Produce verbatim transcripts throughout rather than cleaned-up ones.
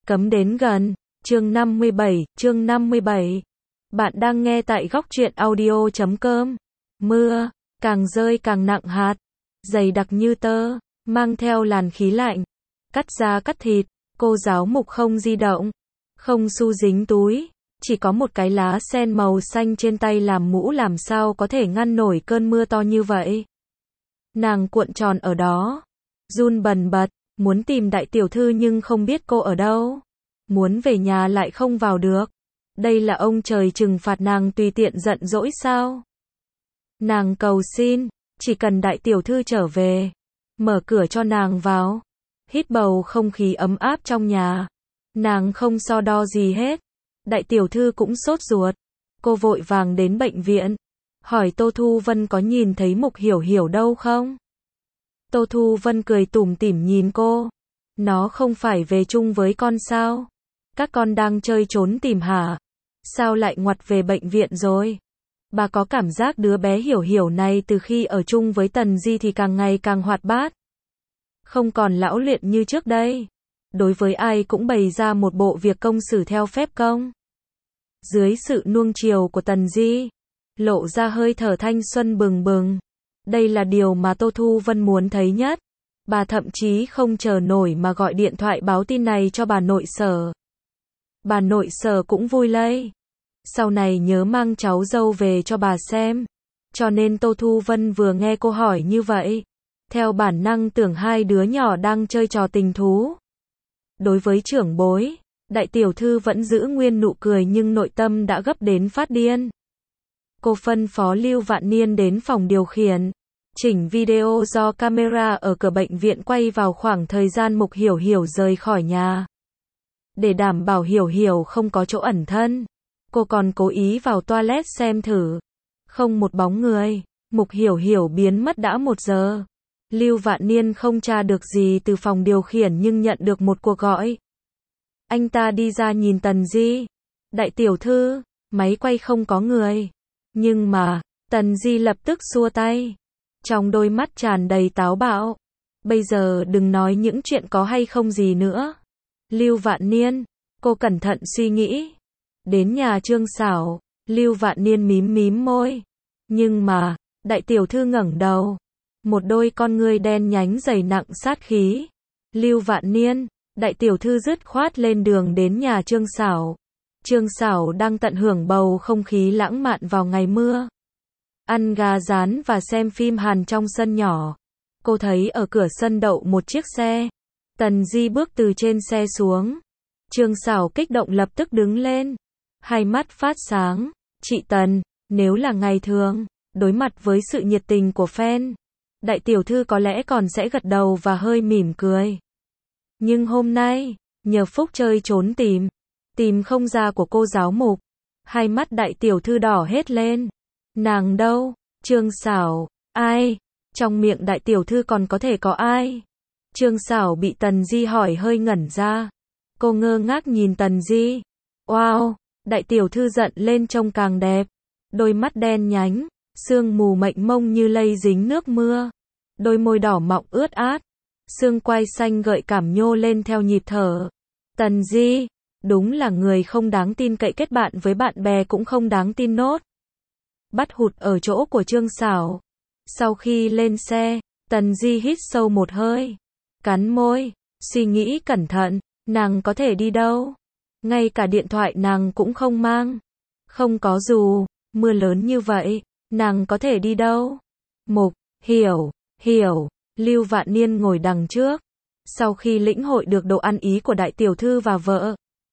Cấm đến gần. Chương năm mươi bảy, chương năm mươi bảy. Bạn đang nghe tại góc truyện audio chấm com. Mưa, càng rơi càng nặng hạt, dày đặc như tơ, mang theo làn khí lạnh. Cắt da cắt thịt, cô giáo mục không di động, không xu dính túi, chỉ có một cái lá sen màu xanh trên tay làm mũ, làm sao có thể ngăn nổi cơn mưa to như vậy. Nàng cuộn tròn ở đó, run bần bật, muốn tìm đại tiểu thư nhưng không biết cô ở đâu. Muốn về nhà lại không vào được. Đây là ông trời trừng phạt nàng tùy tiện giận dỗi sao? Nàng cầu xin, chỉ cần đại tiểu thư trở về, mở cửa cho nàng vào, hít bầu không khí ấm áp trong nhà. Nàng không so đo gì hết. Đại tiểu thư cũng sốt ruột. Cô vội vàng đến bệnh viện, hỏi Tô Thu Vân có nhìn thấy Mục Hiểu Hiểu đâu không? Tô Thu Vân cười tủm tỉm nhìn cô. Nó không phải về chung với con sao? Các con đang chơi trốn tìm hả? Sao lại ngoặt về bệnh viện rồi? Bà có cảm giác đứa bé Hiểu Hiểu này từ khi ở chung với Tần Di thì càng ngày càng hoạt bát. Không còn lão luyện như trước đây. Đối với ai cũng bày ra một bộ việc công xử theo phép công. Dưới sự nuông chiều của Tần Di, lộ ra hơi thở thanh xuân bừng bừng. Đây là điều mà Tô Thu Vân muốn thấy nhất. Bà thậm chí không chờ nổi mà gọi điện thoại báo tin này cho bà nội Sở. Bà nội Sở cũng vui lây. Sau này nhớ mang cháu dâu về cho bà xem. Cho nên Tô Thu Vân vừa nghe cô hỏi như vậy, theo bản năng tưởng hai đứa nhỏ đang chơi trò tình thú. Đối với trưởng bối, đại tiểu thư vẫn giữ nguyên nụ cười nhưng nội tâm đã gấp đến phát điên. Cô phân phó Lưu Vạn Niên đến phòng điều khiển, chỉnh video do camera ở cửa bệnh viện quay vào khoảng thời gian Mục Hiểu Hiểu rời khỏi nhà. Để đảm bảo Hiểu Hiểu không có chỗ ẩn thân, cô còn cố ý vào toilet xem thử. Không một bóng người, Mục Hiểu Hiểu biến mất đã một giờ. Lưu Vạn Niên không tra được gì từ phòng điều khiển nhưng nhận được một cuộc gọi. Anh ta đi ra nhìn Tần Di. Đại tiểu thư, máy quay không có người. Nhưng mà, Tần Di lập tức xua tay. Trong đôi mắt tràn đầy táo bạo. Bây giờ đừng nói những chuyện có hay không gì nữa. Lưu Vạn Niên, cô cẩn thận suy nghĩ. Đến nhà Trương Sảo, Lưu Vạn Niên mím mím môi. Nhưng mà, đại tiểu thư ngẩng đầu. Một đôi con ngươi đen nhánh dày nặng sát khí. Lưu Vạn Niên, đại tiểu thư dứt khoát lên đường đến nhà Trương Sảo. Trương Sảo đang tận hưởng bầu không khí lãng mạn vào ngày mưa. Ăn gà rán và xem phim Hàn trong sân nhỏ. Cô thấy ở cửa sân đậu một chiếc xe. Tần Di bước từ trên xe xuống. Trương Sảo kích động lập tức đứng lên. Hai mắt phát sáng. Chị Tần, nếu là ngày thường, đối mặt với sự nhiệt tình của fan, đại tiểu thư có lẽ còn sẽ gật đầu và hơi mỉm cười. Nhưng hôm nay, nhờ phúc chơi trốn tìm, tìm không ra của cô giáo Mục, hai mắt đại tiểu thư đỏ hết lên. Nàng đâu? Trương Sảo, ai? Trong miệng đại tiểu thư còn có thể có ai? Trương Sảo bị Tần Di hỏi hơi ngẩn ra. Cô ngơ ngác nhìn Tần Di. Wow, đại tiểu thư giận lên trông càng đẹp. Đôi mắt đen nhánh, sương mù mênh mông như lây dính nước mưa. Đôi môi đỏ mọng ướt át. Xương quai xanh gợi cảm nhô lên theo nhịp thở. Tần Di, đúng là người không đáng tin cậy, kết bạn với bạn bè cũng không đáng tin nốt. Bắt hụt ở chỗ của Trương Sảo. Sau khi lên xe, Tần Di hít sâu một hơi. Cắn môi, suy nghĩ cẩn thận, nàng có thể đi đâu? Ngay cả điện thoại nàng cũng không mang. Không có dù, mưa lớn như vậy, nàng có thể đi đâu? Mục, Hiểu, Hiểu. Lưu Vạn Niên ngồi đằng trước. Sau khi lĩnh hội được độ ăn ý của đại tiểu thư và vợ,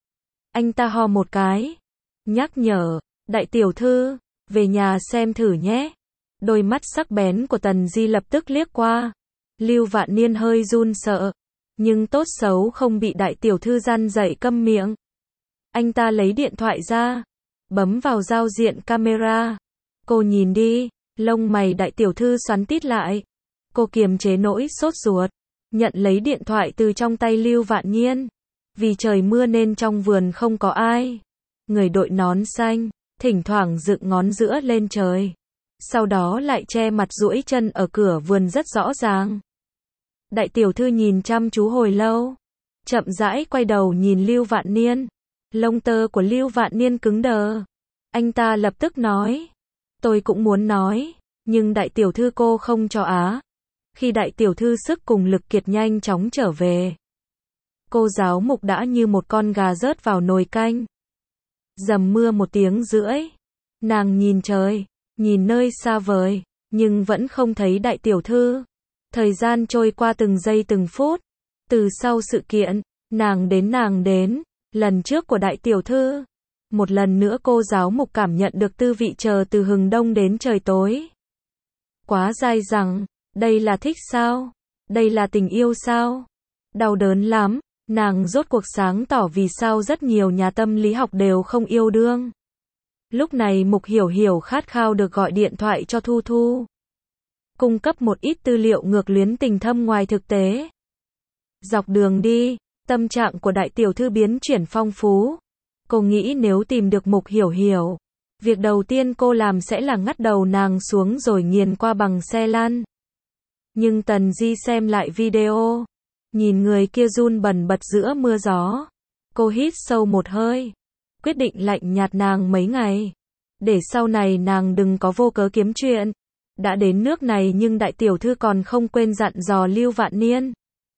anh ta ho một cái, nhắc nhở, đại tiểu thư, về nhà xem thử nhé. Đôi mắt sắc bén của Tần Di lập tức liếc qua. Lưu Vạn Niên hơi run sợ, nhưng tốt xấu không bị đại tiểu thư răn dậy câm miệng. Anh ta lấy điện thoại ra, bấm vào giao diện camera. Cô nhìn đi, lông mày đại tiểu thư xoắn tít lại. Cô kiềm chế nỗi sốt ruột, nhận lấy điện thoại từ trong tay Lưu Vạn Niên. Vì trời mưa nên trong vườn không có ai. Người đội nón xanh, thỉnh thoảng dựng ngón giữa lên trời. Sau đó lại che mặt duỗi chân ở cửa vườn rất rõ ràng. Đại tiểu thư nhìn chăm chú hồi lâu. chậm rãi quay đầu nhìn Lưu Vạn Niên. Lông tơ của Lưu Vạn Niên cứng đờ. Anh ta lập tức nói. Tôi cũng muốn nói, nhưng đại tiểu thư cô không cho á. Khi đại tiểu thư sức cùng lực kiệt nhanh chóng trở về, cô giáo mục đã như một con gà rớt vào nồi canh. Dầm mưa một tiếng rưỡi. Nàng nhìn trời, nhìn nơi xa vời, nhưng vẫn không thấy đại tiểu thư. Thời gian trôi qua từng giây từng phút. Từ sau sự kiện, nàng đến nàng đến, lần trước của đại tiểu thư. Một lần nữa cô giáo mục cảm nhận được tư vị chờ từ hừng đông đến trời tối. Quá dai dẳng, đây là thích sao? Đây là tình yêu sao? Đau đớn lắm, nàng rốt cuộc sáng tỏ vì sao rất nhiều nhà tâm lý học đều không yêu đương. Lúc này Mục Hiểu Hiểu khát khao được gọi điện thoại cho Thu Thu. Cung cấp một ít tư liệu ngược luyến tình thâm ngoài thực tế. Dọc đường đi, tâm trạng của đại tiểu thư biến chuyển phong phú. Cô nghĩ nếu tìm được Mục Hiểu Hiểu, việc đầu tiên cô làm sẽ là ngắt đầu nàng xuống rồi nghiền qua bằng xe lăn. Nhưng Tần Di xem lại video, nhìn người kia run bần bật giữa mưa gió. Cô hít sâu một hơi, quyết định lạnh nhạt nàng mấy ngày, để sau này nàng đừng có vô cớ kiếm chuyện. Đã đến nước này nhưng đại tiểu thư còn không quên dặn dò Lưu Vạn Niên.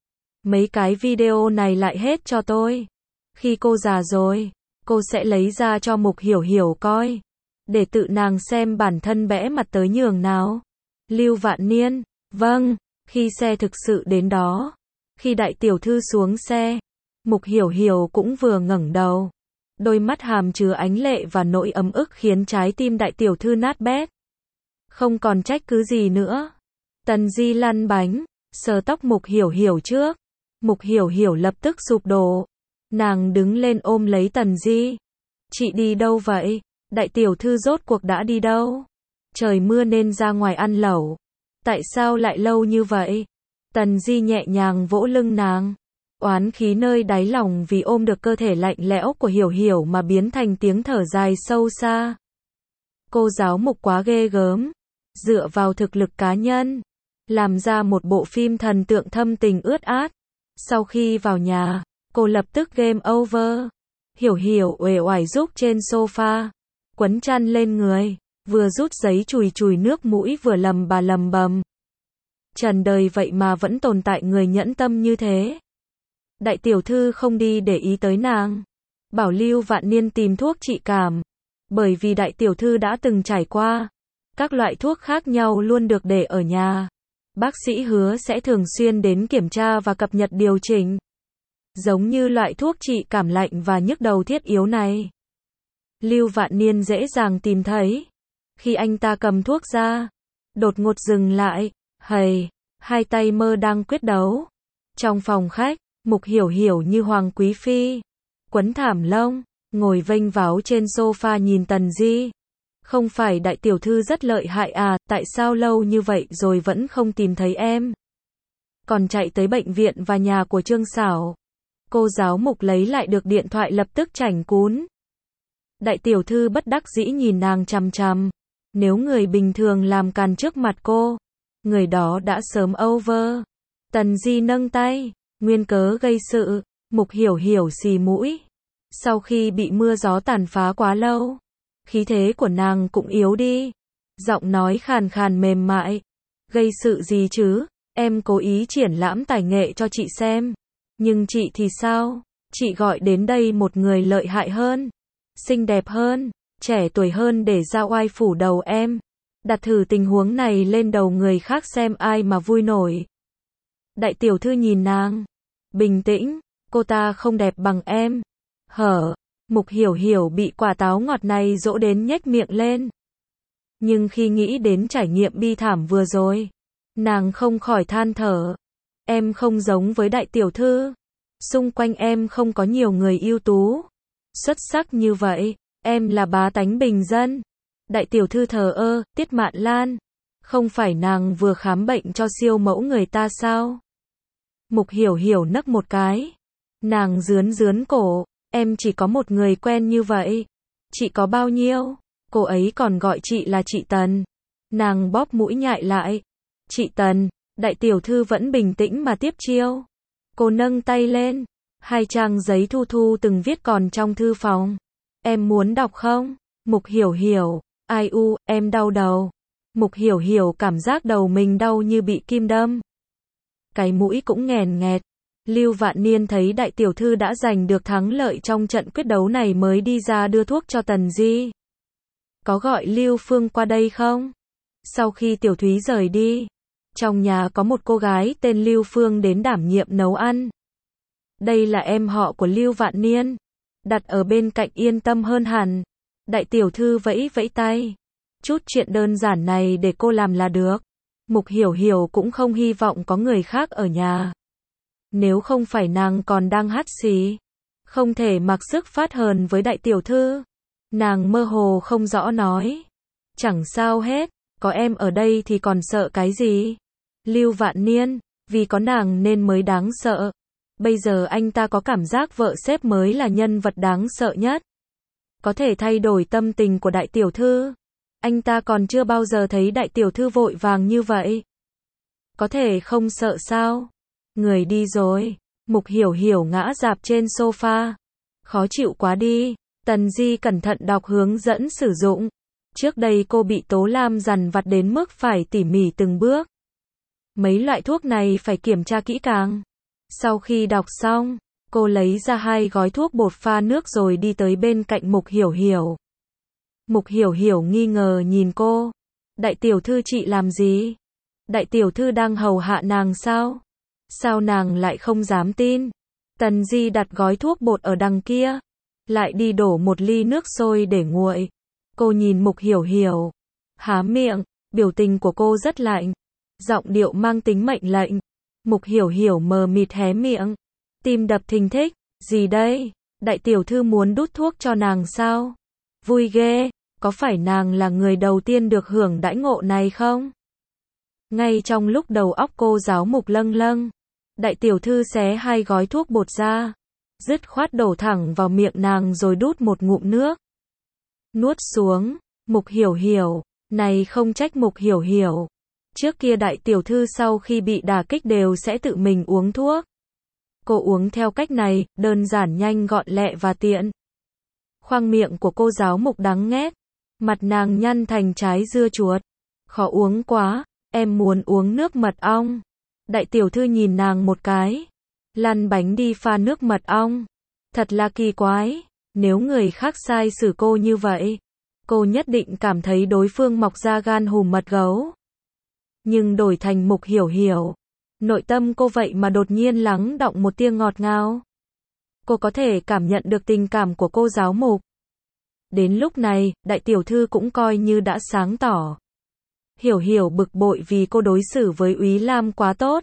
Mấy cái video này lại hết cho tôi. Khi cô già rồi, cô sẽ lấy ra cho Mục Hiểu Hiểu coi, để tự nàng xem bản thân bẽ mặt tới nhường nào. Lưu Vạn Niên, vâng. Khi xe thực sự đến đó, khi đại tiểu thư xuống xe, Mục Hiểu Hiểu cũng vừa ngẩng đầu. Đôi mắt hàm chứa ánh lệ và nỗi ấm ức khiến trái tim đại tiểu thư nát bét. Không còn trách cứ gì nữa. Tần Di lăn bánh, sờ tóc Mục Hiểu Hiểu trước. Mục Hiểu Hiểu lập tức sụp đổ. Nàng đứng lên ôm lấy Tần Di. Chị đi đâu vậy? Đại tiểu thư rốt cuộc đã đi đâu? Trời mưa nên ra ngoài ăn lẩu. Tại sao lại lâu như vậy? Tần Di nhẹ nhàng vỗ lưng nàng. Oán khí nơi đáy lòng vì ôm được cơ thể lạnh lẽo của Hiểu Hiểu mà biến thành tiếng thở dài sâu xa. Cô giáo Mục quá ghê gớm. Dựa vào thực lực cá nhân, làm ra một bộ phim thần tượng thâm tình ướt át. Sau khi vào nhà, cô lập tức game over. Hiểu Hiểu uể oải rúc trên sofa, quấn chăn lên người, vừa rút giấy chùi chùi nước mũi vừa lầm bà lầm bầm. Trần đời vậy mà vẫn tồn tại người nhẫn tâm như thế. Đại tiểu thư không đi để ý tới nàng, bảo Lưu Vạn Niên tìm thuốc trị cảm, bởi vì đại tiểu thư đã từng trải qua. Các loại thuốc khác nhau luôn được để ở nhà. Bác sĩ hứa sẽ thường xuyên đến kiểm tra và cập nhật điều chỉnh. Giống như loại thuốc trị cảm lạnh và nhức đầu thiết yếu này. Lưu Vạn Niên dễ dàng tìm thấy. Khi anh ta cầm thuốc ra, đột ngột dừng lại, hầy, hai tay mơ đang quyết đấu. Trong phòng khách, Mục Hiểu Hiểu như hoàng quý phi, quấn thảm lông, ngồi vênh váo trên sofa nhìn Tần Di. Không phải đại tiểu thư rất lợi hại à, tại sao lâu như vậy rồi vẫn không tìm thấy em? Còn chạy tới bệnh viện và nhà của Trương Sảo. Cô giáo Mục lấy lại được điện thoại lập tức chảnh cún. Đại tiểu thư bất đắc dĩ nhìn nàng chằm chằm. Nếu người bình thường làm càn trước mặt cô, người đó đã sớm over. Tần Di nâng tay, nguyên cớ gây sự. Mục Hiểu Hiểu xì mũi. Sau khi bị mưa gió tàn phá quá lâu, khí thế của nàng cũng yếu đi. Giọng nói khàn khàn mềm mại. Gây sự gì chứ? Em cố ý triển lãm tài nghệ cho chị xem. Nhưng chị thì sao? Chị gọi đến đây một người lợi hại hơn, xinh đẹp hơn, trẻ tuổi hơn để ra oai phủ đầu em. Đặt thử tình huống này lên đầu người khác xem ai mà vui nổi. Đại tiểu thư nhìn nàng. Bình tĩnh, cô ta không đẹp bằng em. Hở. Mục Hiểu Hiểu bị quả táo ngọt này dỗ đến nhếch miệng lên. Nhưng khi nghĩ đến trải nghiệm bi thảm vừa rồi, nàng không khỏi than thở. Em không giống với đại tiểu thư. Xung quanh em không có nhiều người ưu tú, xuất sắc như vậy. Em là bá tánh bình dân. Đại tiểu thư thờ ơ, Tiết Mạn Lan. Không phải nàng vừa khám bệnh cho siêu mẫu người ta sao? Mục Hiểu Hiểu nấc một cái. Nàng rướn rướn cổ. Em chỉ có một người quen như vậy. Chị có bao nhiêu? Cô ấy còn gọi chị là chị Tần. Nàng bóp mũi nhại lại. Chị Tần. Đại tiểu thư vẫn bình tĩnh mà tiếp chiêu. Cô nâng tay lên. Hai trang giấy Thu Thu từng viết còn trong thư phòng. Em muốn đọc không? Mục Hiểu Hiểu. Ai u, em đau đầu. Mục Hiểu Hiểu cảm giác đầu mình đau như bị kim đâm. Cái mũi cũng nghèn nghẹt. Lưu Vạn Niên thấy đại tiểu thư đã giành được thắng lợi trong trận quyết đấu này mới đi ra đưa thuốc cho Tần Di. Có gọi Lưu Phương qua đây không? Sau khi Tiểu Thúy rời đi, trong nhà có một cô gái tên Lưu Phương đến đảm nhiệm nấu ăn. Đây là em họ của Lưu Vạn Niên. Đặt ở bên cạnh yên tâm hơn hẳn. Đại tiểu thư vẫy vẫy tay. Chút chuyện đơn giản này để cô làm là được. Mục Hiểu Hiểu cũng không hy vọng có người khác ở nhà. Nếu không phải nàng còn đang hắt xì, không thể mặc sức phát hờn với đại tiểu thư. Nàng mơ hồ không rõ nói. Chẳng sao hết, có em ở đây thì còn sợ cái gì? Lưu Vạn Niên, vì có nàng nên mới đáng sợ. Bây giờ anh ta có cảm giác vợ sếp mới là nhân vật đáng sợ nhất. Có thể thay đổi tâm tình của đại tiểu thư. Anh ta còn chưa bao giờ thấy đại tiểu thư vội vàng như vậy. Có thể không sợ sao? Người đi rồi. Mục Hiểu Hiểu ngã rạp trên sofa. Khó chịu quá đi. Tần Di cẩn thận đọc hướng dẫn sử dụng. Trước đây cô bị Tố Lam dằn vặt đến mức phải tỉ mỉ từng bước. Mấy loại thuốc này phải kiểm tra kỹ càng. Sau khi đọc xong, cô lấy ra hai gói thuốc bột pha nước rồi đi tới bên cạnh Mục Hiểu Hiểu. Mục Hiểu Hiểu nghi ngờ nhìn cô. Đại tiểu thư chị làm gì? Đại tiểu thư đang hầu hạ nàng sao? Sao nàng lại không dám tin? Tần Di đặt gói thuốc bột ở đằng kia. Lại đi đổ một ly nước sôi để nguội. Cô nhìn Mục Hiểu Hiểu. Há miệng, biểu tình của cô rất lạnh. Giọng điệu mang tính mệnh lệnh. Mục Hiểu Hiểu mờ mịt hé miệng. Tim đập thình thịch. Gì đây? Đại tiểu thư muốn đút thuốc cho nàng sao? Vui ghê. Có phải nàng là người đầu tiên được hưởng đãi ngộ này không? Ngay trong lúc đầu óc cô giáo mục lâng lâng, đại tiểu thư xé hai gói thuốc bột ra, dứt khoát đổ thẳng vào miệng nàng rồi đút một ngụm nước. Nuốt xuống. Mục Hiểu Hiểu. Này không trách Mục Hiểu Hiểu. Trước kia đại tiểu thư sau khi bị đả kích đều sẽ tự mình uống thuốc. Cô uống theo cách này, đơn giản nhanh gọn lẹ và tiện. Khoang miệng của cô giáo mục đắng nghét. Mặt nàng nhăn thành trái dưa chuột. Khó uống quá, em muốn uống nước mật ong. Đại tiểu thư nhìn nàng một cái. Lăn bánh đi pha nước mật ong. Thật là kỳ quái. Nếu người khác sai xử cô như vậy, cô nhất định cảm thấy đối phương mọc ra gan hùm mật gấu. Nhưng đổi thành Mục Hiểu Hiểu, nội tâm cô vậy mà đột nhiên lắng đọng một tia ngọt ngào. Cô có thể cảm nhận được tình cảm của cô giáo mục. Đến lúc này, đại tiểu thư cũng coi như đã sáng tỏ. Hiểu Hiểu bực bội vì cô đối xử với Úy Lam quá tốt.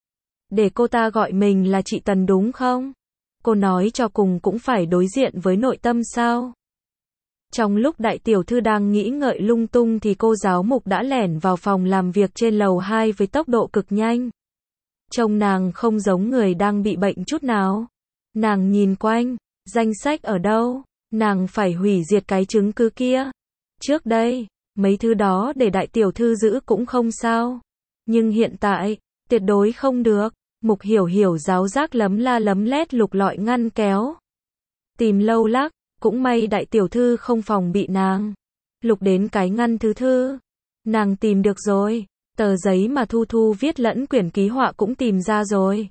Để cô ta gọi mình là chị Tần đúng không? Cô nói cho cùng cũng phải đối diện với nội tâm sao? Trong lúc đại tiểu thư đang nghĩ ngợi lung tung thì cô giáo mục đã lẻn vào phòng làm việc trên lầu hai với tốc độ cực nhanh. Trông nàng không giống người đang bị bệnh chút nào. Nàng nhìn quanh, danh sách ở đâu? Nàng phải hủy diệt cái chứng cứ kia. Trước đây, mấy thứ đó để đại tiểu thư giữ cũng không sao. Nhưng hiện tại, tuyệt đối không được. Mục Hiểu Hiểu giáo giác lấm la lấm lét lục lọi ngăn kéo. Tìm lâu lắc, cũng may đại tiểu thư không phòng bị nàng. Lục đến cái ngăn thứ thư. Nàng tìm được rồi. Tờ giấy mà Thu Thu viết lẫn quyển ký họa cũng tìm ra rồi.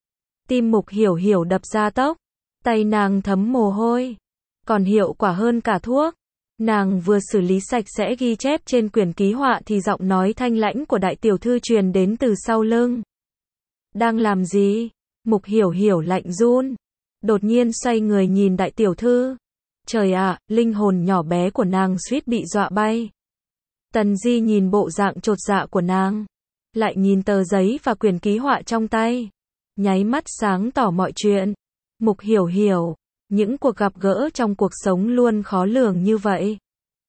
Tim Mục Hiểu Hiểu đập ra tốc. Tay nàng thấm mồ hôi. Còn hiệu quả hơn cả thuốc. Nàng vừa xử lý sạch sẽ ghi chép trên quyển ký họa thì giọng nói thanh lãnh của đại tiểu thư truyền đến từ sau lưng. Đang làm gì? Mục Hiểu Hiểu lạnh run. Đột nhiên xoay người nhìn đại tiểu thư. Trời ạ, linh hồn nhỏ bé của nàng suýt bị dọa bay. Tần Di nhìn bộ dạng chột dạ của nàng. Lại nhìn tờ giấy và quyển ký họa trong tay. Nháy mắt sáng tỏ mọi chuyện. Mục Hiểu Hiểu. Những cuộc gặp gỡ trong cuộc sống luôn khó lường như vậy.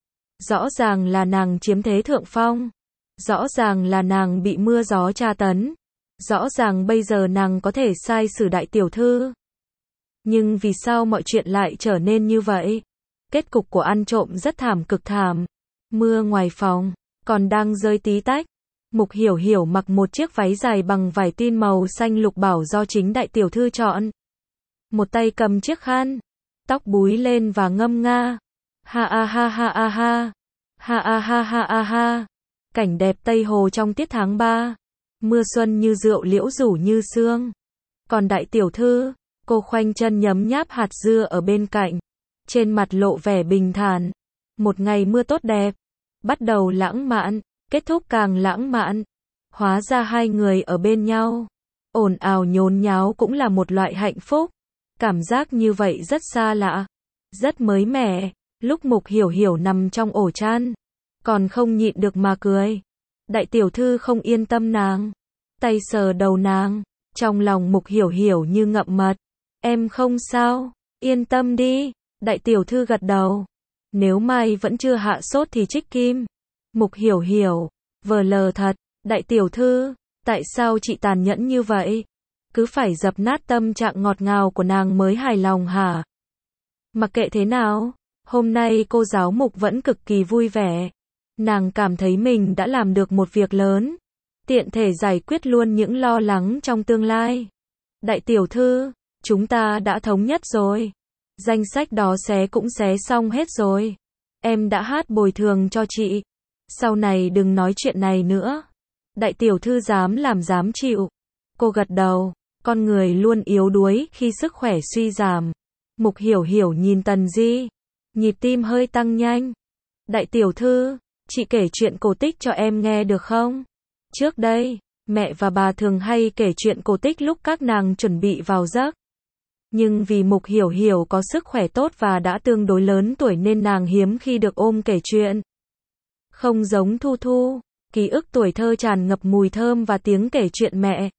Rõ ràng là nàng chiếm thế thượng phong. Rõ ràng là nàng bị mưa gió tra tấn. Rõ ràng bây giờ nàng có thể sai xử đại tiểu thư. Nhưng vì sao mọi chuyện lại trở nên như vậy? Kết cục của ăn trộm rất thảm cực thảm. Mưa ngoài phòng, còn đang rơi tí tách. Mục Hiểu Hiểu mặc một chiếc váy dài bằng vải tin màu xanh lục bảo do chính đại tiểu thư chọn. một tay cầm chiếc khăn, tóc búi lên và ngâm nga. Ha a ha ha a ha, ha a ha ha a ha. Cảnh đẹp Tây Hồ trong tiết tháng ba. Mưa xuân như rượu, liễu rủ như sương. Còn đại tiểu thư, cô khoanh chân nhấm nháp hạt dưa ở bên cạnh, trên mặt lộ vẻ bình thản. Một ngày mưa tốt đẹp, bắt đầu lãng mạn, kết thúc càng lãng mạn. Hóa ra hai người ở bên nhau, ồn ào nhốn nháo cũng là một loại hạnh phúc. Cảm giác như vậy rất xa lạ, rất mới mẻ. Lúc Mục Hiểu Hiểu nằm trong ổ chăn, còn không nhịn được mà cười. Đại tiểu thư không yên tâm nàng, tay sờ đầu nàng, trong lòng Mục Hiểu Hiểu như ngậm mật. Em không sao, yên tâm đi. Đại tiểu thư gật đầu. Nếu mai vẫn chưa hạ sốt thì trích kim. Mục Hiểu Hiểu, vờ lờ thật. Đại tiểu thư, tại sao chị tàn nhẫn như vậy? Cứ phải dập nát tâm trạng ngọt ngào của nàng mới hài lòng hả? Mặc kệ thế nào, hôm nay cô giáo Mục vẫn cực kỳ vui vẻ. Nàng cảm thấy mình đã làm được một việc lớn, tiện thể giải quyết luôn những lo lắng trong tương lai. Đại tiểu thư, chúng ta đã thống nhất rồi. Danh sách đó xé cũng xé xong hết rồi. Em đã hát bồi thường cho chị. Sau này đừng nói chuyện này nữa. Đại tiểu thư dám làm dám chịu. Cô gật đầu. Con người luôn yếu đuối khi sức khỏe suy giảm. Mục Hiểu Hiểu nhìn Tần Di, nhịp tim hơi tăng nhanh. Đại tiểu thư, chị kể chuyện cổ tích cho em nghe được không? Trước đây, mẹ và bà thường hay kể chuyện cổ tích lúc các nàng chuẩn bị vào giấc. Nhưng vì Mục Hiểu Hiểu có sức khỏe tốt và đã tương đối lớn tuổi nên nàng hiếm khi được ôm kể chuyện. Không giống Thu Thu, ký ức tuổi thơ tràn ngập mùi thơm và tiếng kể chuyện mẹ.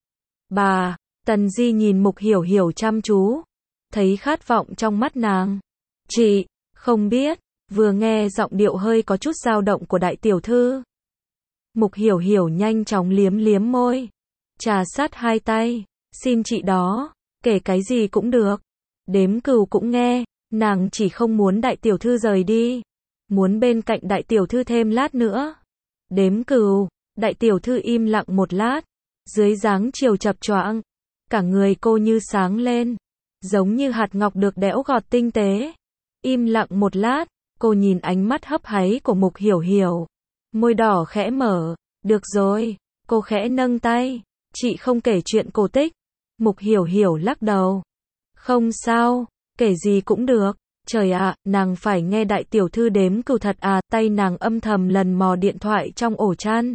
Bà, Tần Di nhìn Mục Hiểu Hiểu chăm chú, thấy khát vọng trong mắt nàng. Chị, không biết, vừa nghe giọng điệu hơi có chút dao động của đại tiểu thư. Mục Hiểu Hiểu nhanh chóng liếm liếm môi, trà sát hai tay, xin chị đó, kể cái gì cũng được. Đếm cừu cũng nghe, nàng chỉ không muốn đại tiểu thư rời đi, muốn bên cạnh đại tiểu thư thêm lát nữa. Đếm cừu, đại tiểu thư im lặng một lát, dưới dáng chiều chập choạng, cả người cô như sáng lên, giống như hạt ngọc được đẽo gọt tinh tế. Im lặng một lát, cô nhìn ánh mắt hấp háy của Mục Hiểu Hiểu, môi đỏ khẽ mở. Được rồi, cô khẽ nâng tay, chị không kể chuyện cổ tích. Mục Hiểu Hiểu lắc đầu. Không sao, kể gì cũng được. Trời ạ, à, nàng phải nghe đại tiểu thư đếm cừu thật à? Tay nàng âm thầm lần mò điện thoại trong ổ chăn,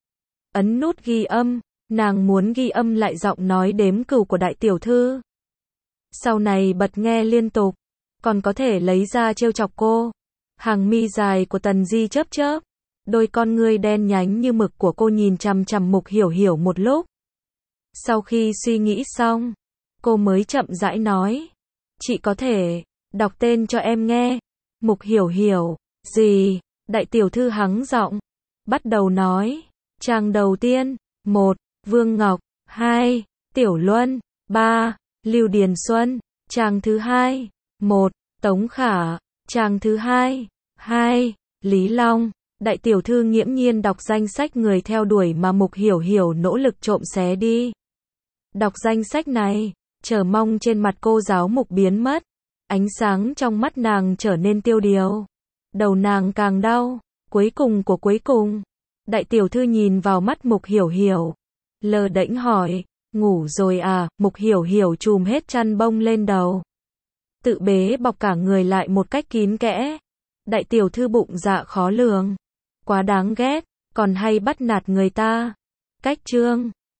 ấn nút ghi âm. Nàng muốn ghi âm lại giọng nói đếm cừu của đại tiểu thư, sau này bật nghe liên tục, còn có thể lấy ra trêu chọc cô. Hàng mi dài của Tần Di chớp chớp, đôi con ngươi đen nhánh như mực của cô nhìn chằm chằm Mục Hiểu Hiểu một lúc. Sau khi suy nghĩ xong, cô mới chậm rãi nói, chị có thể đọc tên cho em nghe. Mục Hiểu Hiểu, gì? Đại tiểu thư hắng giọng, bắt đầu nói. Trang đầu tiên, một. Vương Ngọc, hai. Tiểu Luân, ba. Lưu Điền Xuân. Trang thứ hai, một. Tống Khả. Trang thứ hai, hai. Lý Long. Đại tiểu thư nghiễm nhiên đọc danh sách người theo đuổi mà Mục Hiểu Hiểu nỗ lực trộm xé đi. Đọc danh sách này, chờ mong trên mặt cô giáo Mục biến mất, ánh sáng trong mắt nàng trở nên tiêu điều. Đầu nàng càng đau, cuối cùng của cuối cùng. Đại tiểu thư nhìn vào mắt Mục Hiểu Hiểu, lờ đễnh hỏi, ngủ rồi à? Mục Hiểu Hiểu chùm hết chăn bông lên đầu, tự bế bọc cả người lại một cách kín kẽ. Đại tiểu thư bụng dạ khó lường, quá đáng ghét, còn hay bắt nạt người ta. Cách chương